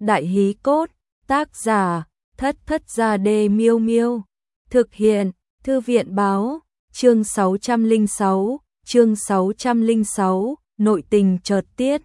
Đại hí cốt, tác giả, Thất Thất Gia Đê Miêu Miêu. Thực hiện, Thư viện báo, chương 606, nội tình chợt tiết.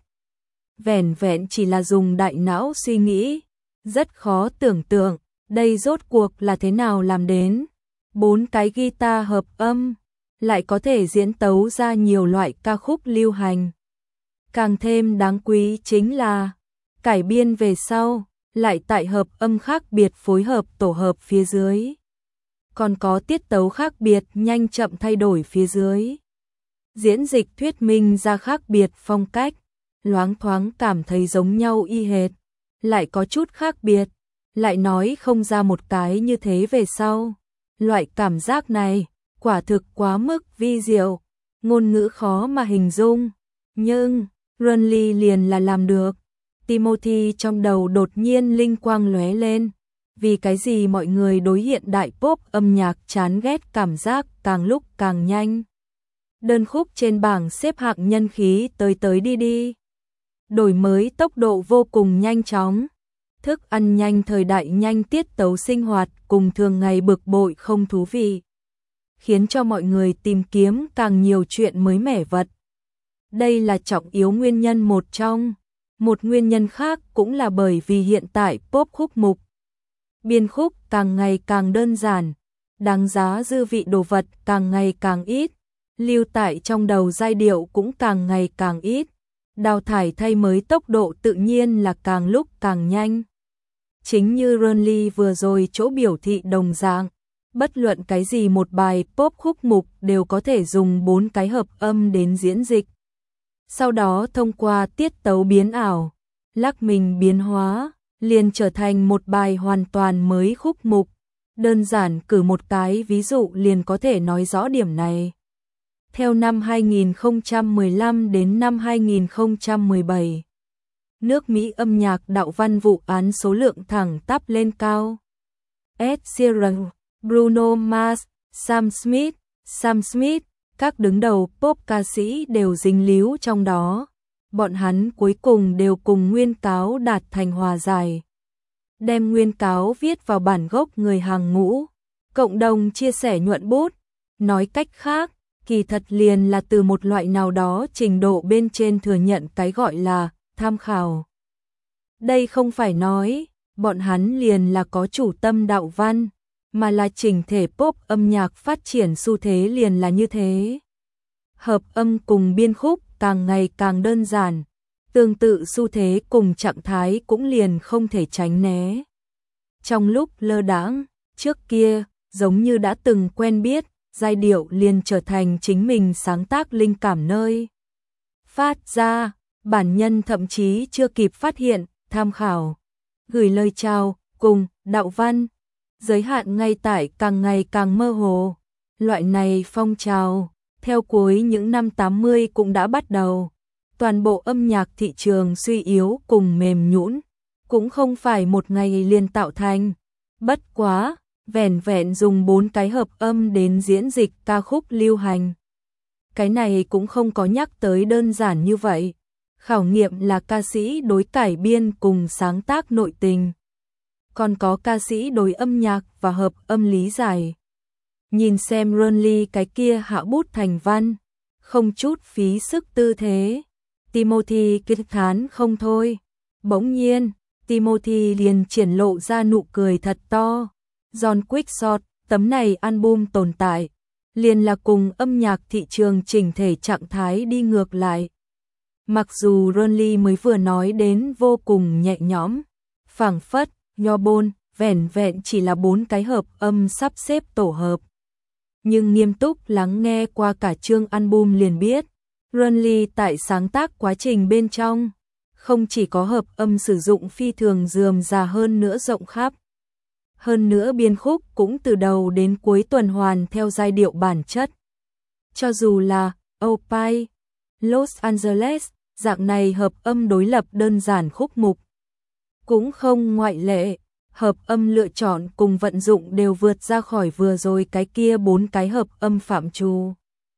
Vẻn vẹn chỉ là dùng đại não suy nghĩ, rất khó tưởng tượng, đây rốt cuộc là thế nào làm đến. 4 cái guitar hợp âm, lại có thể diễn tấu ra nhiều loại ca khúc lưu hành. Càng thêm đáng quý chính là, cải biên về sau, lại tại hợp âm khác biệt phối hợp tổ hợp phía dưới. Còn có tiết tấu khác biệt nhanh chậm thay đổi phía dưới. Diễn dịch thuyết minh ra khác biệt phong cách, loáng thoáng cảm thấy giống nhau y hệt, lại có chút khác biệt, lại nói không ra một cái như thế về sau. Loại cảm giác này, quả thực quá mức vi diệu, ngôn ngữ khó mà hình dung, nhưng Runly liền là làm được. Timothy trong đầu đột nhiên linh quang lóe lên, vì cái gì mọi người đối hiện đại pop âm nhạc chán ghét cảm giác càng lúc càng nhanh. Đơn khúc trên bảng xếp hạng nhân khí tới đi đi. Đổi mới tốc độ vô cùng nhanh chóng. Thức ăn nhanh thời đại nhanh tiết tấu sinh hoạt cùng thường ngày bực bội không thú vị. Khiến cho mọi người tìm kiếm càng nhiều chuyện mới mẻ vật. Đây là trọng yếu nguyên nhân một trong. Một nguyên nhân khác cũng là bởi vì hiện tại pop khúc mục. Biên khúc càng ngày càng đơn giản, đáng giá dư vị đồ vật càng ngày càng ít, lưu tại trong đầu giai điệu cũng càng ngày càng ít, đào thải thay mới tốc độ tự nhiên là càng lúc càng nhanh. Chính như Runly vừa rồi chỗ biểu thị đồng dạng, bất luận cái gì một bài pop khúc mục đều có thể dùng 4 cái hợp âm đến diễn dịch. Sau đó thông qua tiết tấu biến ảo, lắc mình biến hóa, liền trở thành một bài hoàn toàn mới khúc mục. Đơn giản cử một cái ví dụ liền có thể nói rõ điểm này. Theo năm 2015 đến năm 2017, nước Mỹ âm nhạc đạo văn vụ án số lượng thẳng tắp lên cao. Ed Sheeran, Bruno Mars, Sam Smith, các đứng đầu pop ca sĩ đều dính líu trong đó. Bọn hắn cuối cùng đều cùng nguyên cáo đạt thành hòa giải. Đem nguyên cáo viết vào bản gốc người hàng ngũ, cộng đồng chia sẻ nhuận bút. Nói cách khác, kỳ thật liền là từ một loại nào đó trình độ bên trên thừa nhận cái gọi là tham khảo. Đây không phải nói, bọn hắn liền là có chủ tâm đạo văn, mà là chỉnh thể pop âm nhạc phát triển xu thế liền là như thế. Hợp âm cùng biên khúc càng ngày càng đơn giản, tương tự xu thế cùng trạng thái cũng liền không thể tránh né. Trong lúc lơ đãng, trước kia, giống như đã từng quen biết, giai điệu liền trở thành chính mình sáng tác linh cảm nơi phát ra, bản nhân thậm chí chưa kịp phát hiện, tham khảo, gửi lời chào, cùng, đạo văn, giới hạn ngay tại càng ngày càng mơ hồ. Loại này phong trào, theo cuối những năm 80 cũng đã bắt đầu. Toàn bộ âm nhạc thị trường suy yếu cùng mềm nhũn, cũng không phải một ngày liền tạo thành. Bất quá, vẻn vẹn dùng 4 cái hợp âm đến diễn dịch ca khúc lưu hành. Cái này cũng không có nhắc tới đơn giản như vậy. Khảo nghiệm là ca sĩ đối cải biên cùng sáng tác nội tình. Còn có ca sĩ đối âm nhạc và hợp âm lý giải. Nhìn xem Runly cái kia hạ bút thành văn, không chút phí sức tư thế. Timothy kinh thán không thôi. Bỗng nhiên, Timothy liền triển lộ ra nụ cười thật to. John Quickshot, tấm này album tồn tại, liền là cùng âm nhạc thị trường chỉnh thể trạng thái đi ngược lại. Mặc dù Runly mới vừa nói đến vô cùng nhẹ nhõm, phảng phất, nho bôn, vẻn vẹn chỉ là 4 cái hợp âm sắp xếp tổ hợp. Nhưng nghiêm túc lắng nghe qua cả chương album liền biết, Runly tại sáng tác quá trình bên trong, không chỉ có hợp âm sử dụng phi thường rườm rà hơn nữa rộng khắp. Hơn nữa biên khúc cũng từ đầu đến cuối tuần hoàn theo giai điệu bản chất. Cho dù là Opie, Los Angeles, dạng này hợp âm đối lập đơn giản khúc mục, cũng không ngoại lệ. Hợp âm lựa chọn cùng vận dụng đều vượt ra khỏi vừa rồi cái kia 4 cái hợp âm phạm trù.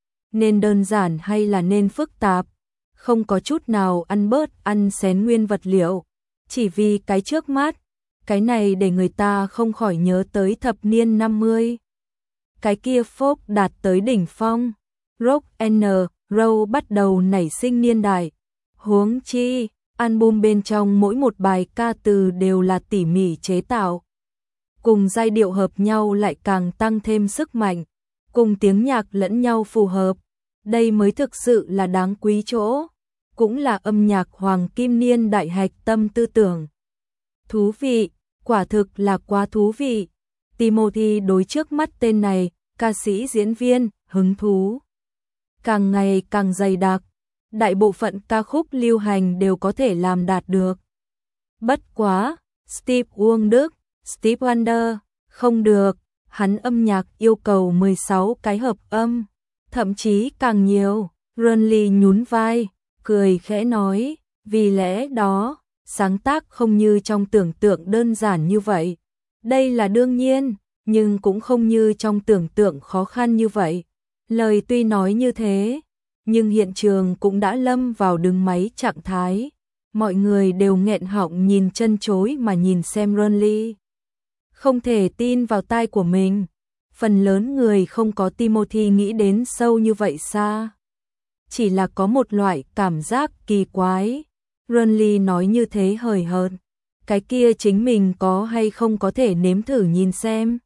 Nên đơn giản hay là nên phức tạp, không có chút nào ăn bớt ăn xén nguyên vật liệu, chỉ vì cái trước mắt. Cái này để người ta không khỏi nhớ tới thập niên 50. Cái kia folk đạt tới đỉnh phong, rock and roll bắt đầu nảy sinh niên đại. Huống chi, album bên trong mỗi một bài ca từ đều là tỉ mỉ chế tạo. Cùng giai điệu hợp nhau lại càng tăng thêm sức mạnh, cùng tiếng nhạc lẫn nhau phù hợp. Đây mới thực sự là đáng quý chỗ, cũng là âm nhạc hoàng kim niên đại hạch tâm tư tưởng. Thú vị, quả thực là quá thú vị. Timothy đối trước mắt tên này, ca sĩ diễn viên, hứng thú càng ngày càng dày đặc. Đại bộ phận ca khúc lưu hành đều có thể làm đạt được. Bất quá, Steve Wonder, không được, hắn âm nhạc yêu cầu 16 cái hợp âm, thậm chí càng nhiều. Ronly nhún vai, cười khẽ nói, vì lẽ đó, sáng tác không như trong tưởng tượng đơn giản như vậy. Đây là đương nhiên, nhưng cũng không như trong tưởng tượng khó khăn như vậy. Lời tuy nói như thế, nhưng hiện trường cũng đã lâm vào đứng máy trạng thái. Mọi người đều nghẹn họng nhìn chân chối mà nhìn xem Ronly. Không thể tin vào tai của mình. Phần lớn người không có Timothy nghĩ đến sâu như vậy xa. Chỉ là có một loại cảm giác kỳ quái. Ronly nói như thế hời hợt. Cái kia chính mình có hay không có thể nếm thử nhìn xem.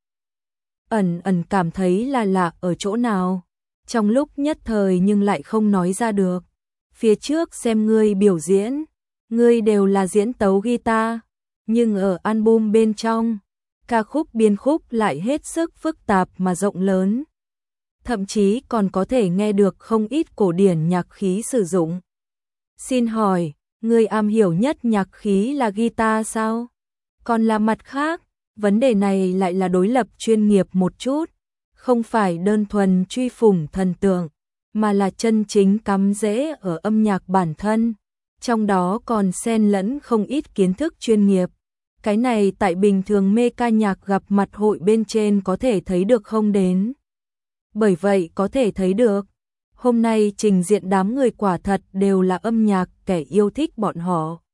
Ẩn cảm thấy là lạ ở chỗ nào. Trong lúc nhất thời nhưng lại không nói ra được. Phía trước xem ngươi biểu diễn, ngươi đều là diễn tấu guitar, nhưng ở album bên trong, ca khúc biên khúc lại hết sức phức tạp mà rộng lớn. Thậm chí còn có thể nghe được không ít cổ điển nhạc khí sử dụng. Xin hỏi, ngươi am hiểu nhất nhạc khí là guitar sao? Còn là mặt khác, vấn đề này lại là đối lập chuyên nghiệp một chút. Không phải đơn thuần truy phủng thần tượng, mà là chân chính cắm rễ ở âm nhạc bản thân, trong đó còn xen lẫn không ít kiến thức chuyên nghiệp. Cái này tại bình thường mê ca nhạc gặp mặt hội bên trên có thể thấy được không đến. Bởi vậy có thể thấy được, hôm nay trình diện đám người quả thật đều là âm nhạc kẻ yêu thích bọn họ.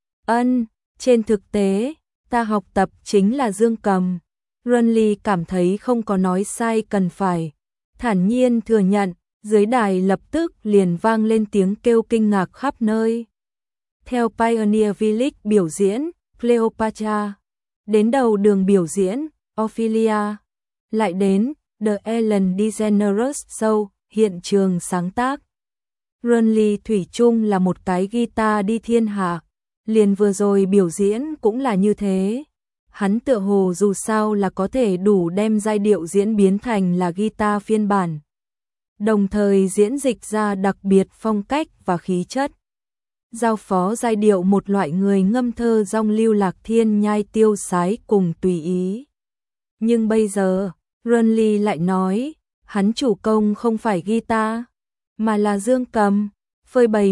Trên thực tế, ta học tập chính là dương cầm. Ronly cảm thấy không có nói sai cần phải. Thản nhiên thừa nhận, dưới đài lập tức liền vang lên tiếng kêu kinh ngạc khắp nơi. Theo Pioneer Village biểu diễn, Cleopatra. Đến đầu đường biểu diễn, Ophelia. Lại đến, The Ellen DeGeneres Show, hiện trường sáng tác. Ronly thủy chung là một cái guitar đi thiên hạ. Liền vừa rồi biểu diễn cũng là như thế. Hắn tựa hồ dù sao là có thể đủ đem giai điệu diễn biến thành là guitar phiên bản. Đồng thời diễn dịch ra đặc biệt phong cách và khí chất. Giao phó giai điệu một loại người ngâm thơ dong lưu lạc thiên nhai tiêu sái cùng tùy ý. Nhưng bây giờ, Ronly lại nói, hắn chủ công không phải guitar, mà là dương cầm, phơi bày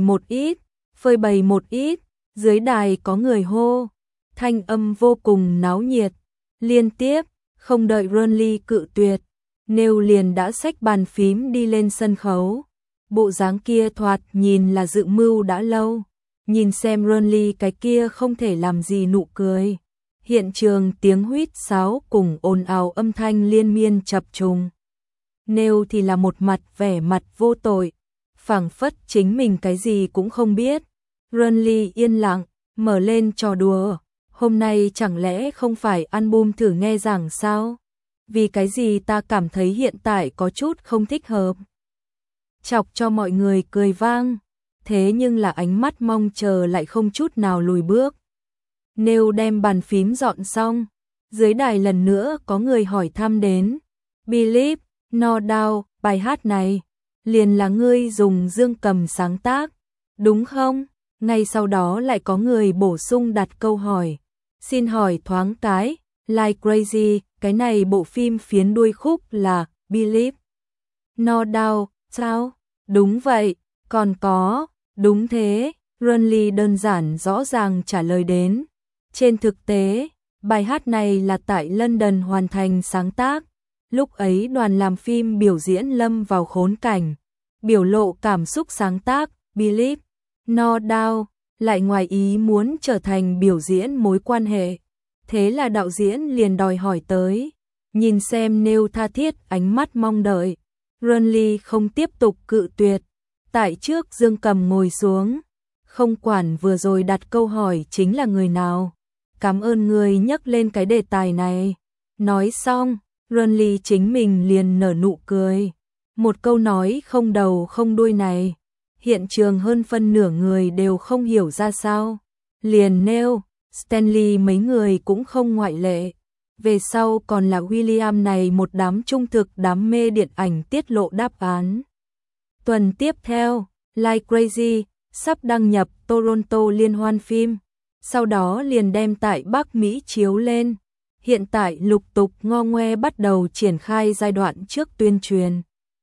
một ít, dưới đài có người hô. Thanh âm vô cùng náo nhiệt, liên tiếp, không đợi Ronly cự tuyệt, Nêu liền đã xách bàn phím đi lên sân khấu. Bộ dáng kia thoạt nhìn là dự mưu đã lâu, nhìn xem Ronly cái kia không thể làm gì nụ cười. Hiện trường tiếng huýt sáo cùng ồn ào âm thanh liên miên chập trùng. Nêu thì là một mặt vẻ mặt vô tội, phảng phất chính mình cái gì cũng không biết. Ronly yên lặng, mở lên trò đùa. Hôm nay chẳng lẽ không phải album thử nghe giảng sao? Vì cái gì ta cảm thấy hiện tại có chút không thích hợp. Chọc cho mọi người cười vang, thế nhưng là ánh mắt mong chờ lại không chút nào lùi bước. Nêu đem bàn phím dọn xong, dưới đài lần nữa có người hỏi thăm đến. Believe, No Doubt, bài hát này, liền là ngươi dùng dương cầm sáng tác, đúng không? Ngay sau đó lại có người bổ sung đặt câu hỏi. Xin hỏi thoáng cái, Like Crazy, cái này bộ phim phiến đuôi khúc là Believe, No Doubt, sao? Đúng vậy, còn có, đúng thế, Ronly đơn giản rõ ràng trả lời đến. Trên thực tế, bài hát này là tại London hoàn thành sáng tác. Lúc ấy đoàn làm phim biểu diễn lâm vào khốn cảnh, biểu lộ cảm xúc sáng tác, Believe, No Doubt, lại ngoài ý muốn trở thành biểu diễn mối quan hệ. Thế là đạo diễn liền đòi hỏi tới, nhìn xem Neil tha thiết ánh mắt mong đợi. Renly không tiếp tục cự tuyệt. Tại trước Dương Cầm ngồi xuống, không quản vừa rồi đặt câu hỏi chính là người nào. Cảm ơn người nhắc lên cái đề tài này. Nói xong, Renly chính mình liền nở nụ cười. Một câu nói không đầu không đuôi này, hiện trường hơn phân nửa người đều không hiểu ra sao. Liền Neil, Stanley mấy người cũng không ngoại lệ. Về sau còn là William này một đám trung thực đám mê điện ảnh tiết lộ đáp án. Tuần tiếp theo, Like Crazy sắp đăng nhập Toronto liên hoan phim, sau đó liền đem tại Bắc Mỹ chiếu lên. Hiện tại lục tục ngo ngoe bắt đầu triển khai giai đoạn trước tuyên truyền.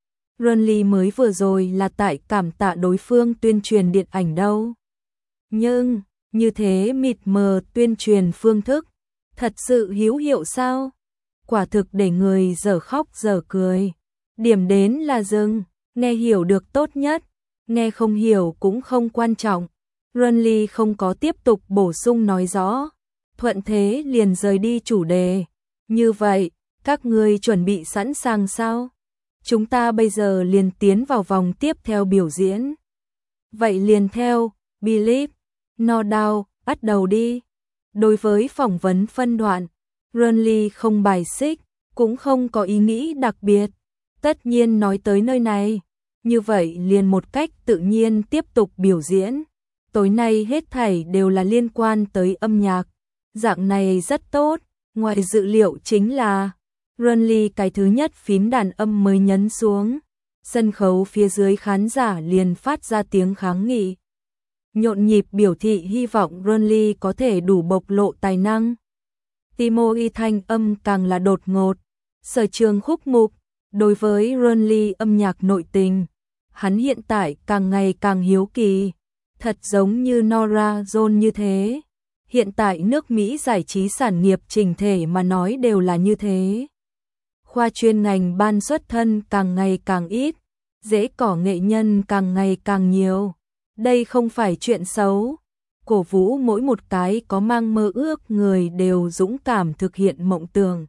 Renly mới vừa rồi là tại cảm tạ đối phương tuyên truyền điện ảnh đâu. Nhưng, như thế mịt mờ tuyên truyền phương thức, thật sự hữu hiệu sao? Quả thực để người dở khóc dở cười. Điểm đến là dừng, nghe hiểu được tốt nhất, nghe không hiểu cũng không quan trọng. Renly không có tiếp tục bổ sung nói rõ, thuận thế liền rời đi chủ đề. Như vậy, các ngươi chuẩn bị sẵn sàng sao? Chúng ta bây giờ liền tiến vào vòng tiếp theo biểu diễn. Vậy liền theo, Believe, No Doubt, bắt đầu đi. Đối với phỏng vấn phân đoạn, Renly không bài xích, cũng không có ý nghĩ đặc biệt. Tất nhiên nói tới nơi này, như vậy liền một cách tự nhiên tiếp tục biểu diễn. Tối nay hết thảy đều là liên quan tới âm nhạc. Dạng này rất tốt, ngoài dự liệu chính là Renly cái thứ nhất phím đàn âm mới nhấn xuống. Sân khấu phía dưới khán giả liền phát ra tiếng kháng nghị. Nhộn nhịp biểu thị hy vọng Renly có thể đủ bộc lộ tài năng. Timothy thanh âm càng là đột ngột. Sở trường khúc mục, đối với Renly âm nhạc nội tình, hắn hiện tại càng ngày càng hiếu kỳ. Thật giống như Norah Jones như thế. Hiện tại nước Mỹ giải trí sản nghiệp chỉnh thể mà nói đều là như thế. Khoa chuyên ngành ban xuất thân càng ngày càng ít, dễ cỏ nghệ nhân càng ngày càng nhiều. Đây không phải chuyện xấu. Cổ vũ mỗi một cái có mang mơ ước người đều dũng cảm thực hiện mộng tưởng.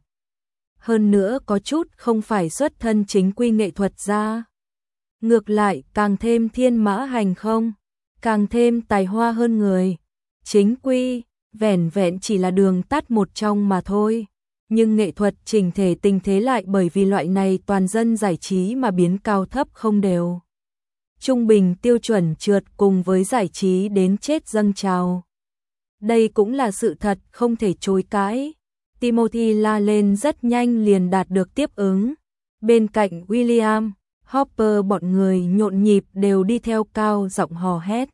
Hơn nữa có chút không phải xuất thân chính quy nghệ thuật ra. Ngược lại càng thêm thiên mã hành không, càng thêm tài hoa hơn người. Chính quy, vẻn vẹn chỉ là đường tắt một trong mà thôi. Nhưng nghệ thuật chỉnh thể tình thế lại bởi vì loại này toàn dân giải trí mà biến cao thấp không đều. Trung bình tiêu chuẩn trượt cùng với giải trí đến chết dâng trào. Đây cũng là sự thật không thể chối cãi. Timothy la lên rất nhanh liền đạt được tiếp ứng. Bên cạnh William, Hopper bọn người nhộn nhịp đều đi theo cao giọng hò hét.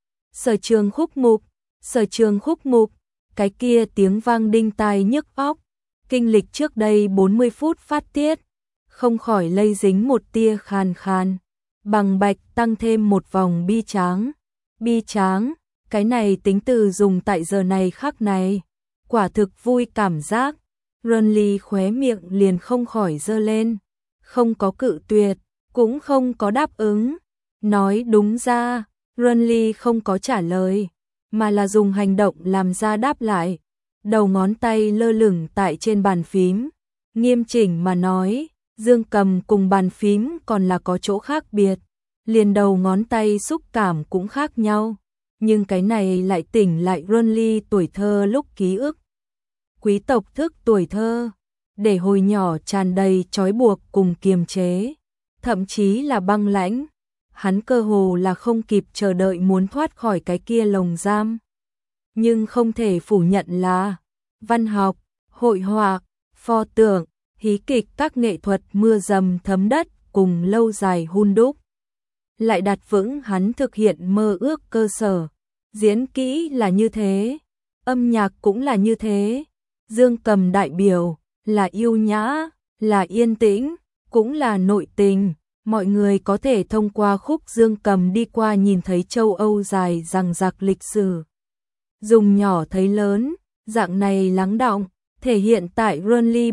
Sở trường khúc mục, sở trường khúc mục, cái kia tiếng vang đinh tai nhức óc. Kinh lịch trước đây 40 phút phát tiết, không khỏi lây dính một tia khàn khàn. Bằng bạch tăng thêm một vòng bi tráng. Bi tráng, cái này tính từ dùng tại giờ này khắc này. Quả thực vui cảm giác. Renly khóe miệng liền không khỏi giơ lên. Không có cự tuyệt, cũng không có đáp ứng. Nói đúng ra, Renly không có trả lời, mà là dùng hành động làm ra đáp lại. Đầu ngón tay lơ lửng tại trên bàn phím. Nghiêm chỉnh mà nói, Dương Cầm cùng bàn phím còn là có chỗ khác biệt. Liền đầu ngón tay xúc cảm cũng khác nhau. Nhưng cái này lại tỉnh lại Renly tuổi thơ lúc ký ức. Quý tộc thức tuổi thơ, để hồi nhỏ tràn đầy trói buộc cùng kiềm chế. Thậm chí là băng lãnh. Hắn cơ hồ là không kịp chờ đợi muốn thoát khỏi cái kia lồng giam. Nhưng không thể phủ nhận là văn học, hội họa, pho tượng, hí kịch các nghệ thuật mưa dầm thấm đất cùng lâu dài hun đúc. Lại đặt vững hắn thực hiện mơ ước cơ sở. Diễn kỹ là như thế, âm nhạc cũng là như thế. Dương Cầm đại biểu, là yêu nhã, là yên tĩnh, cũng là nội tình. Mọi người có thể thông qua khúc Dương Cầm đi qua nhìn thấy châu Âu dài dằng dặc lịch sử. Dùng nhỏ thấy lớn, dạng này lắng đọng, thể hiện tại Renly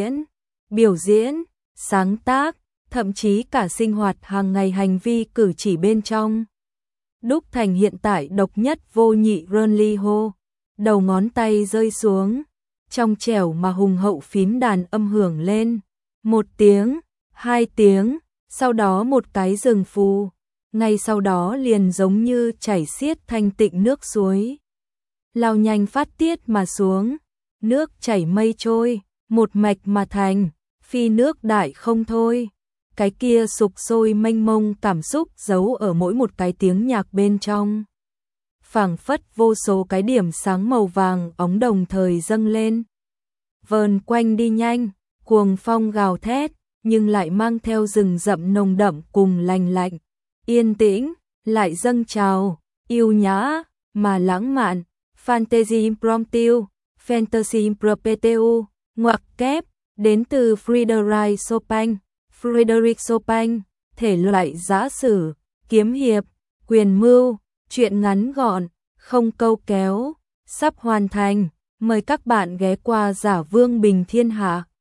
biểu diễn, sáng tác, thậm chí cả sinh hoạt hàng ngày hành vi cử chỉ bên trong. đúc thành hiện tại độc nhất vô nhị Run Ho. Đầu ngón tay rơi xuống, trong trẻo mà hùng hậu phím đàn âm hưởng lên. 1 tiếng, 2 tiếng, sau đó một cái dừng phù. Ngay sau đó liền giống như chảy xiết thanh tịnh nước suối. Lao nhanh phát tiết mà xuống, nước chảy mây trôi, một mạch mà thành, phi nước đại không thôi. Cái kia sục sôi mênh mông cảm xúc giấu ở mỗi một cái tiếng nhạc bên trong. Phảng phất vô số cái điểm sáng màu vàng óng đồng thời dâng lên. Vờn quanh đi nhanh, cuồng phong gào thét, nhưng lại mang theo rừng rậm nồng đậm cùng lành lạnh. Yên tĩnh, lại dâng trào, yêu nhã, mà lãng mạn. Fantasy Impromptu, Fantasy Impromptu, ngoặc kép, đến từ Frédéric Chopin. Frédéric Chopin, thể loại giã sử, kiếm hiệp, quyền mưu, truyện ngắn gọn, không câu kéo, sắp hoàn thành. Mời các bạn ghé qua Giả Vương Bình Thiên Hạ.